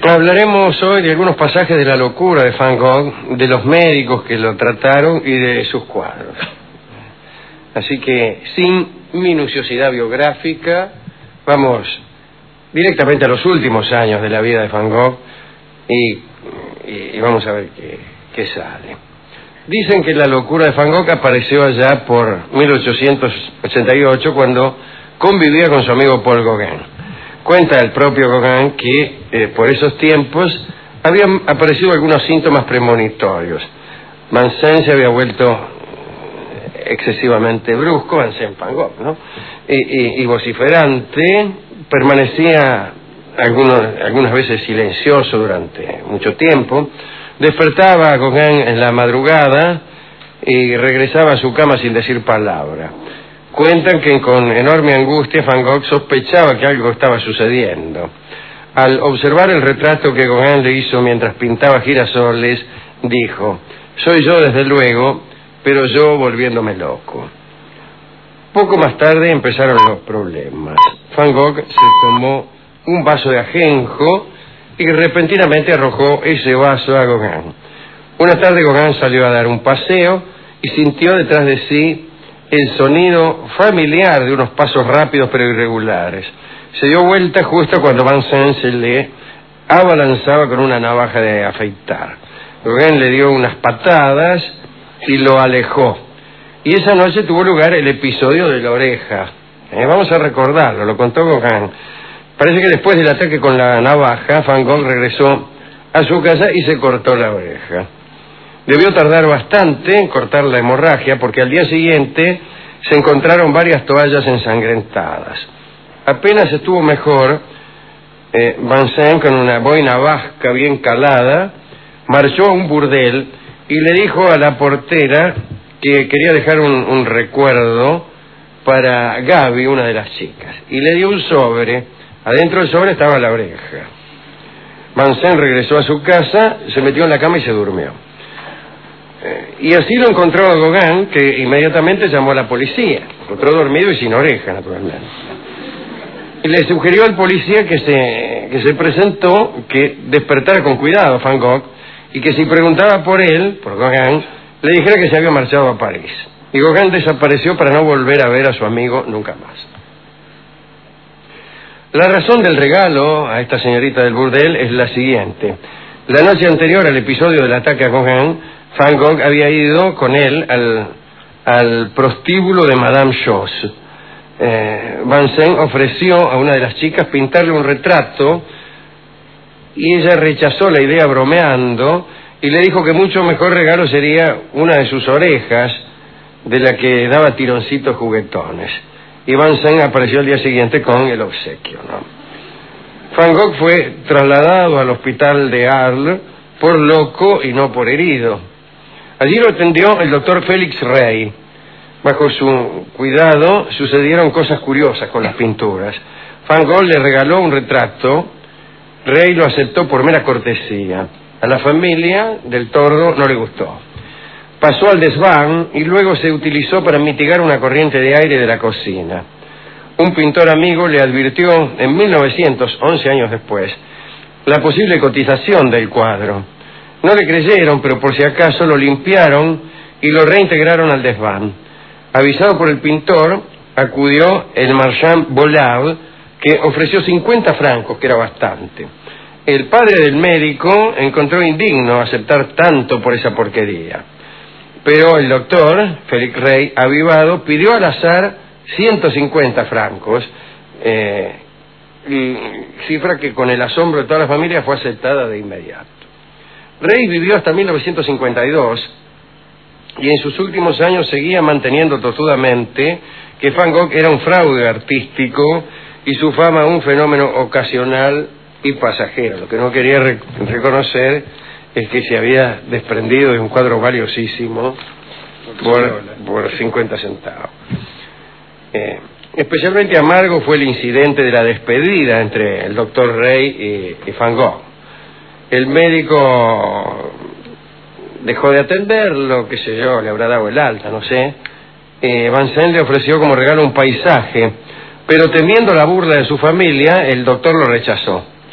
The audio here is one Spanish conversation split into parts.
Hablaremos hoy de algunos pasajes de la locura de Van Gogh, de los médicos que lo trataron y de sus cuadros. Así que, sin minuciosidad biográfica, vamos directamente a los últimos años de la vida de Van Gogh y vamos a ver qué sale. Dicen que la locura de Van Gogh apareció allá por 1888, cuando convivía con su amigo Paul Gauguin. Cuenta el propio Gauguin que por esos tiempos habían aparecido algunos síntomas premonitorios. Vincennes se había vuelto excesivamente brusco, Vincent Van Gogh, ¿no? Y vociferante, permanecía algunas veces silencioso durante mucho tiempo, despertaba a Gauguin en la madrugada y regresaba a su cama sin decir palabra. Cuentan que con enorme angustia Van Gogh sospechaba que algo estaba sucediendo. Al observar el retrato que Gauguin le hizo mientras pintaba girasoles, dijo: "Soy yo desde luego, pero yo volviéndome loco". Poco más tarde empezaron los problemas. Van Gogh se tomó un vaso de ajenjo y repentinamente arrojó ese vaso a Gauguin. Una tarde Gauguin salió a dar un paseo y sintió detrás de sí el sonido familiar de unos pasos rápidos pero irregulares. Se dio vuelta justo cuando Vincennes se le abalanzaba con una navaja de afeitar. Gauguin le dio unas patadas y lo alejó. Y esa noche tuvo lugar el episodio de la oreja. Vamos a recordarlo, lo contó Gauguin. Parece que después del ataque con la navaja, Van Gogh regresó a su casa y se cortó la oreja. Debió tardar bastante en cortar la hemorragia, porque al día siguiente se encontraron varias toallas ensangrentadas. Apenas estuvo mejor, Vincennes, con una boina vasca bien calada, marchó a un burdel y le dijo a la portera que quería dejar un recuerdo para Gaby, una de las chicas, y le dio un sobre. Adentro del sobre estaba la oreja. Vincennes regresó a su casa, se metió en la cama y se durmió. Y así lo encontró a Gauguin, que inmediatamente llamó a la policía. Lo encontró dormido y sin oreja, naturalmente. Y le sugirió al policía que se presentó, que despertara con cuidado a Van Gogh, y que si preguntaba por él, por Gauguin, le dijera que se había marchado a París. Y Gauguin desapareció para no volver a ver a su amigo nunca más. La razón del regalo a esta señorita del burdel es la siguiente. La noche anterior al episodio del ataque a Gauguin, Van Gogh había ido con él al prostíbulo de Madame Chose. Vincennes ofreció a una de las chicas pintarle un retrato y ella rechazó la idea bromeando y le dijo que mucho mejor regalo sería una de sus orejas, de la que daba tironcitos juguetones. Y Vincennes apareció al día siguiente con el obsequio, ¿no? Van Gogh fue trasladado al hospital de Arles por loco y no por herido. Allí lo atendió el doctor Félix Rey. Bajo su cuidado sucedieron cosas curiosas con las pinturas. Van Gogh le regaló un retrato. Rey lo aceptó por mera cortesía. A la familia del tordo no le gustó. Pasó al desván y luego se utilizó para mitigar una corriente de aire de la cocina. Un pintor amigo le advirtió en 1900, 11 años después, la posible cotización del cuadro. No le creyeron, pero por si acaso lo limpiaron y lo reintegraron al desván. Avisado por el pintor, acudió el marchand Bollard, que ofreció 50 francos, que era bastante. El padre del médico encontró indigno aceptar tanto por esa porquería. Pero el doctor, Félix Rey, avivado, pidió al azar 150 francos, cifra que con el asombro de toda la familia fue aceptada de inmediato. Rey vivió hasta 1952 y en sus últimos años seguía manteniendo tostudamente que Van Gogh era un fraude artístico y su fama un fenómeno ocasional y pasajero. Lo que no quería reconocer es que se había desprendido de un cuadro valiosísimo por 50 centavos. Especialmente amargo fue el incidente de la despedida entre el doctor Rey y Van Gogh. El médico dejó de atenderlo, qué sé yo, le habrá dado el alta, no sé. Vincennes le ofreció como regalo un paisaje, pero temiendo la burla de su familia, el doctor lo rechazó.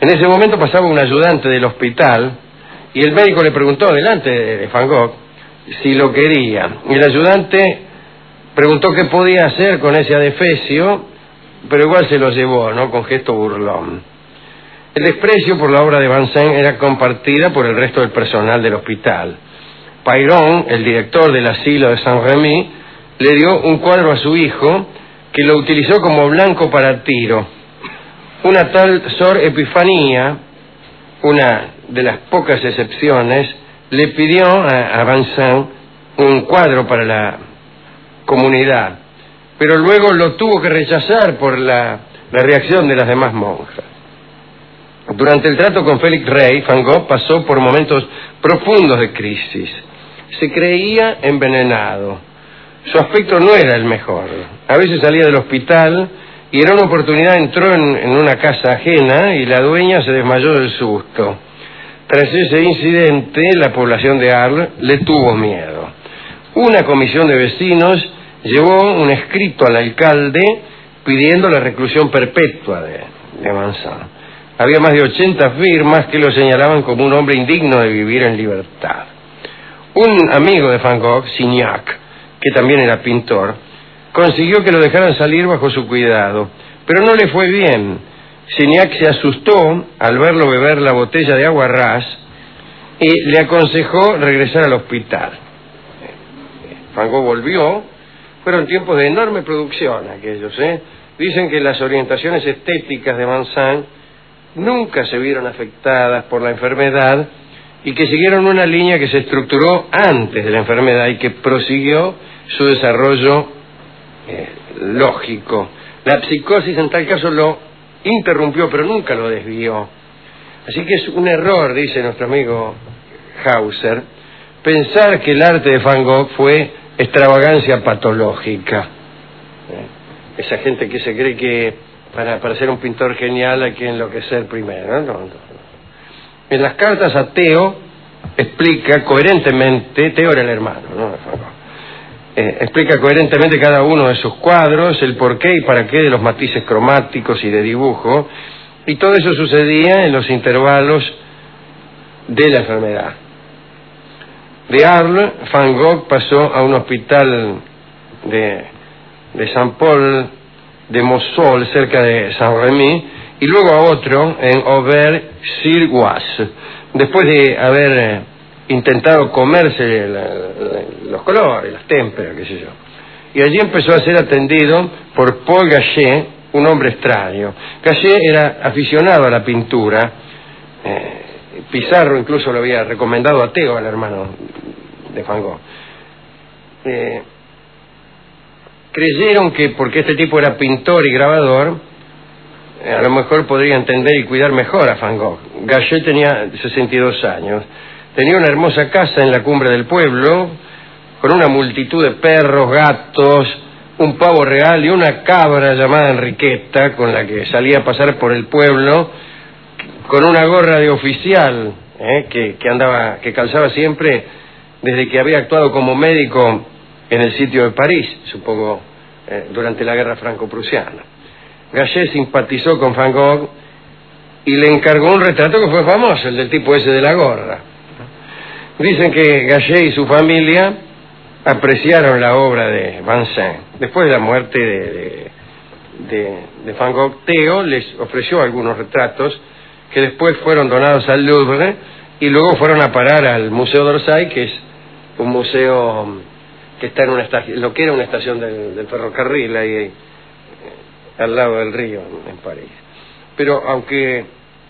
En ese momento pasaba un ayudante del hospital y el médico le preguntó delante de Van Gogh si lo quería. Y el ayudante preguntó qué podía hacer con ese adefesio, pero igual se lo llevó, ¿no?, con gesto burlón. El desprecio por la obra de Vincennes era compartida por el resto del personal del hospital. Peyron, el director del asilo de Saint-Rémy, le dio un cuadro a su hijo que lo utilizó como blanco para tiro. Una tal Sor Epifanía, una de las pocas excepciones, le pidió a Vincennes un cuadro para la comunidad, pero luego lo tuvo que rechazar por la reacción de las demás monjas. Durante el trato con Félix Rey, Van Gogh pasó por momentos profundos de crisis. Se creía envenenado. Su aspecto no era el mejor. A veces salía del hospital y en una oportunidad entró en una casa ajena y la dueña se desmayó del susto. Tras ese incidente, la población de Arles le tuvo miedo. Una comisión de vecinos llevó un escrito al alcalde pidiendo la reclusión perpetua de Vincennes. Había más de 80 firmas que lo señalaban como un hombre indigno de vivir en libertad. Un amigo de Van Gogh, Signac, que también era pintor, consiguió que lo dejaran salir bajo su cuidado, pero no le fue bien. Signac se asustó al verlo beber la botella de agua ras y le aconsejó regresar al hospital. Van Gogh volvió. Fueron tiempos de enorme producción aquellos, ¿eh? Dicen que las orientaciones estéticas de Vincennes nunca se vieron afectadas por la enfermedad y que siguieron una línea que se estructuró antes de la enfermedad y que prosiguió su desarrollo lógico. La psicosis en tal caso lo interrumpió, pero nunca lo desvió. Así que es un error, dice nuestro amigo Hauser, pensar que el arte de Van Gogh fue extravagancia patológica. Esa gente que se cree que para ser un pintor genial hay que enloquecer primero, ¿no? En las cartas a Theo explica coherentemente, Theo era el hermano, ¿no?, explica coherentemente cada uno de sus cuadros, el porqué y para qué de los matices cromáticos y de dibujo, y todo eso sucedía en los intervalos de la enfermedad. De Arles, Van Gogh pasó a un hospital de Saint-Paul de Mosol, cerca de Saint-Rémy, y luego a otro en Auvers-sur-Oise, después de haber intentado comerse los colores, las témperas, qué sé yo. Y allí empezó a ser atendido por Paul Gachet, un hombre extraño. Gachet era aficionado a la pintura. Pizarro incluso lo había recomendado a Theo, al hermano de Van Gogh. Creyeron que porque este tipo era pintor y grabador, a lo mejor podría entender y cuidar mejor a Van Gogh. Gachet tenía 62 años. Tenía una hermosa casa en la cumbre del pueblo, con una multitud de perros, gatos, un pavo real y una cabra llamada Enriqueta, con la que salía a pasar por el pueblo, con una gorra de oficial que calzaba siempre desde que había actuado como médico en el sitio de París, supongo, durante la guerra franco-prusiana. Gachet simpatizó con Van Gogh y le encargó un retrato que fue famoso, el del tipo ese de la gorra. Dicen que Gachet y su familia apreciaron la obra de Vincennes. Después de la muerte de Van Gogh, Theo les ofreció algunos retratos que después fueron donados al Louvre y luego fueron a parar al Museo d'Orsay, que es un museo que está en una estación, lo que era una estación del ferrocarril ahí al lado del río en París. Pero aunque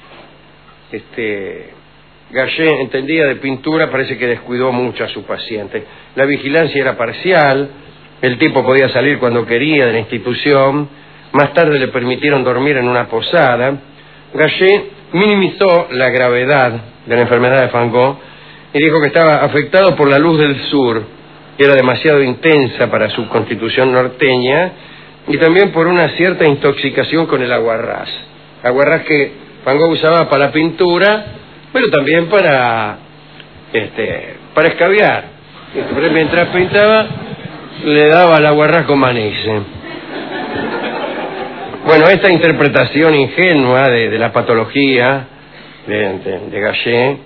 Gachet entendía de pintura, parece que descuidó mucho a su paciente. La vigilancia era parcial, el tipo podía salir cuando quería de la institución, más tarde le permitieron dormir en una posada. Gachet minimizó la gravedad de la enfermedad de Van Gogh y dijo que estaba afectado por la luz del sur, que era demasiado intensa para su constitución norteña, y también por una cierta intoxicación con el aguarrás. Aguarrás que Van Gogh usaba para la pintura, pero también para escabiar. Mientras pintaba, le daba el aguarrás con manís. Bueno, esta interpretación ingenua de la patología de Gallé,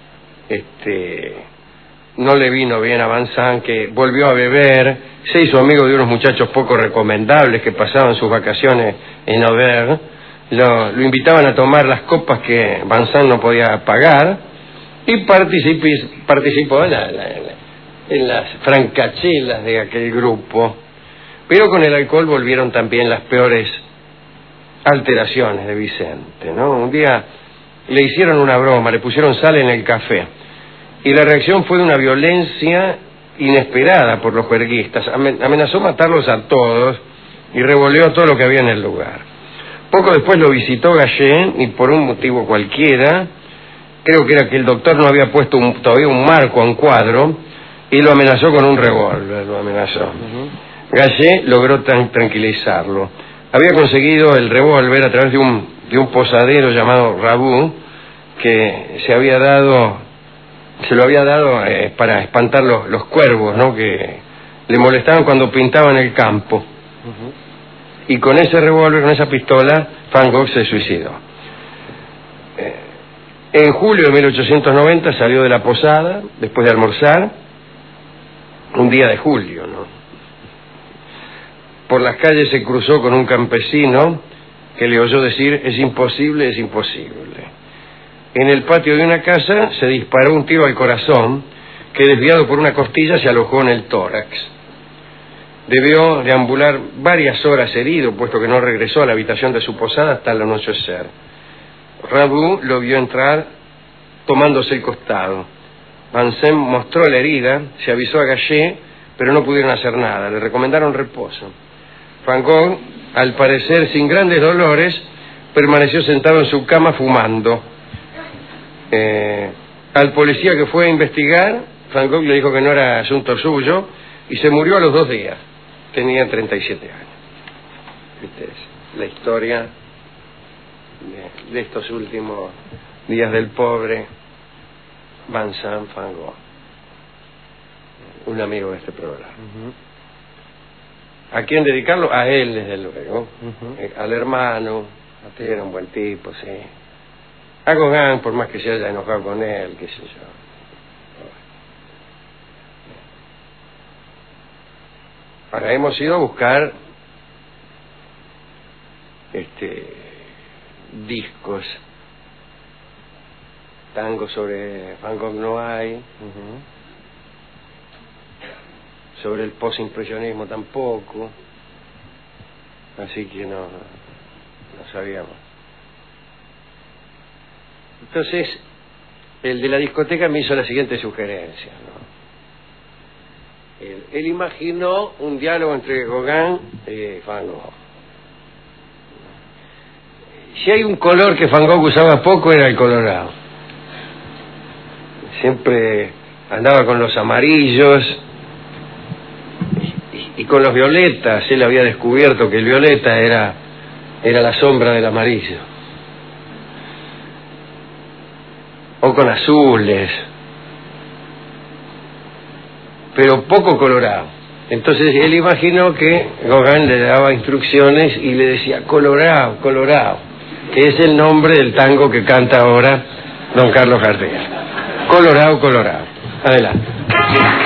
no le vino bien a Vincent, que volvió a beber, se hizo amigo de unos muchachos poco recomendables que pasaban sus vacaciones en Auvergne, lo invitaban a tomar las copas que Vincent no podía pagar, y participó en las francachelas de aquel grupo, pero con el alcohol volvieron también las peores alteraciones de Vicente, ¿no? Un día le hicieron una broma, le pusieron sal en el café, y la reacción fue de una violencia inesperada por los juerguistas. Amenazó matarlos a todos y revolvió todo lo que había en el lugar. Poco después lo visitó Gallé, y por un motivo cualquiera, creo que era que el doctor no había puesto todavía un marco a un cuadro, y lo amenazó con un revólver, lo amenazó. Gallé logró tranquilizarlo. Había conseguido el revólver a través de un posadero llamado Rabu, que se lo había dado para espantar los cuervos, ¿no?, que le molestaban cuando pintaba en el campo. Y con ese revólver, con esa pistola, Van Gogh se suicidó. En julio de 1890 salió de la posada, después de almorzar, un día de julio, ¿no? Por las calles se cruzó con un campesino que le oyó decir: es imposible, es imposible. En el patio de una casa se disparó un tiro al corazón que, desviado por una costilla, se alojó en el tórax. Debió deambular varias horas herido, puesto que no regresó a la habitación de su posada hasta el anochecer. Rabu lo vio entrar tomándose el costado. Vincent mostró la herida, se avisó a Gallé, pero no pudieron hacer nada, le recomendaron reposo. Van Gogh, al parecer sin grandes dolores, permaneció sentado en su cama fumando. Al policía que fue a investigar, Van Gogh le dijo que no era asunto suyo, y se murió a los 2 días. Tenía 37 años. Esta es la historia de estos últimos días del pobre Vincent Van Gogh, un amigo de este programa. ¿A quién dedicarlo? A él, desde luego. Al hermano, que era un buen tipo, sí. A Gauguin, por más que se haya enojado con él, qué sé yo. Ahora hemos ido a buscar discos. Tango sobre Van Gogh no hay. Sobre el postimpresionismo tampoco. Así que no sabíamos. Entonces, el de la discoteca me hizo la siguiente sugerencia, ¿no? Él imaginó un diálogo entre Gauguin y Van Gogh. Si hay un color que Van Gogh usaba poco, era el colorado. Siempre andaba con los amarillos y con los violetas. Él había descubierto que el violeta era la sombra del amarillo. O con azules, pero poco colorado. Entonces él imaginó que Gauguin le daba instrucciones y le decía: colorado, colorado, que es el nombre del tango que canta ahora don Carlos Gardel. Colorado, colorado. Adelante.